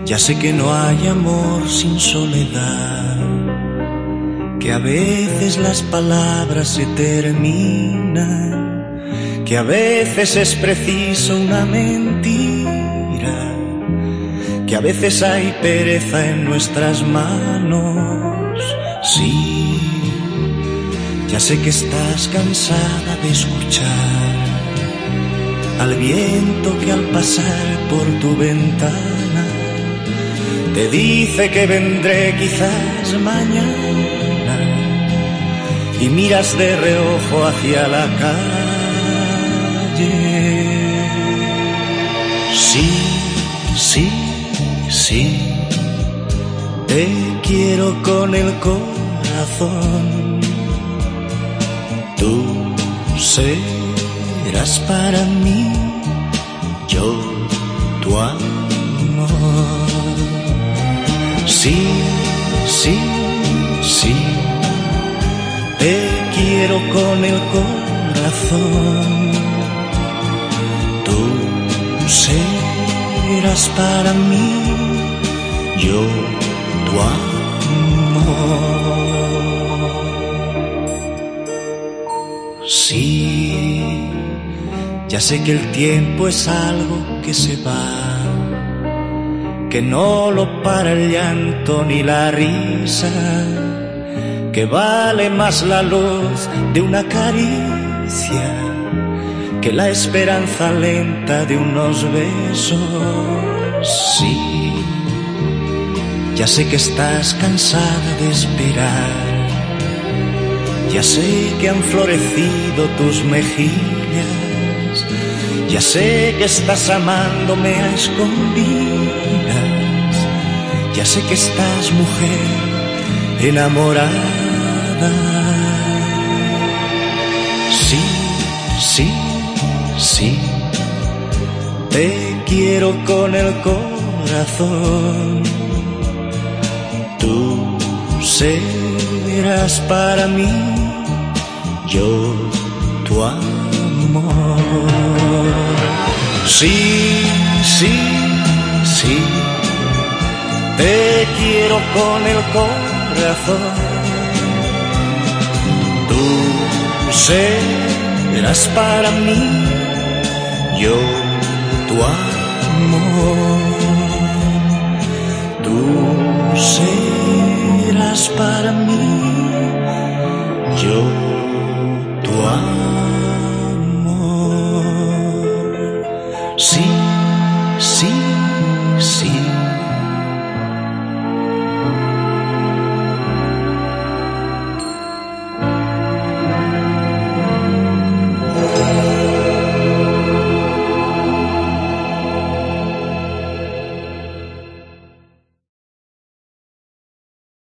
Ya sé que no hay amor sin soledad, que a veces las palabras se terminan, que a veces es preciso una mentira, que a veces hay pereza en nuestras manos. Sí, ya sé que estás cansada de escuchar al viento que al pasar por tu ventana te dice que vendré quizás mañana, y miras de reojo hacia la calle. Sí, sí, sí, te quiero con el corazón. Tú serás para mí, yo tu amor. Sí, sí, sí, te quiero con el corazón. Tú serás para mí, yo tu amor. Sí, ya sé que el tiempo es algo que se va, que no lo para el llanto ni la risa, que vale más la luz de una caricia que la esperanza lenta de unos besos. Sí, ya sé que estás cansada de esperar, ya sé que han florecido tus mejillas, ya sé que estás amándome a escondidas, ya sé que estás, mujer, enamorada. Sí, sí, sí, te quiero con el corazón. Tú serás para mí, yo tu amor. Sí, sí, sí, te quiero con el corazón. Tú serás para mí, yo tu amor.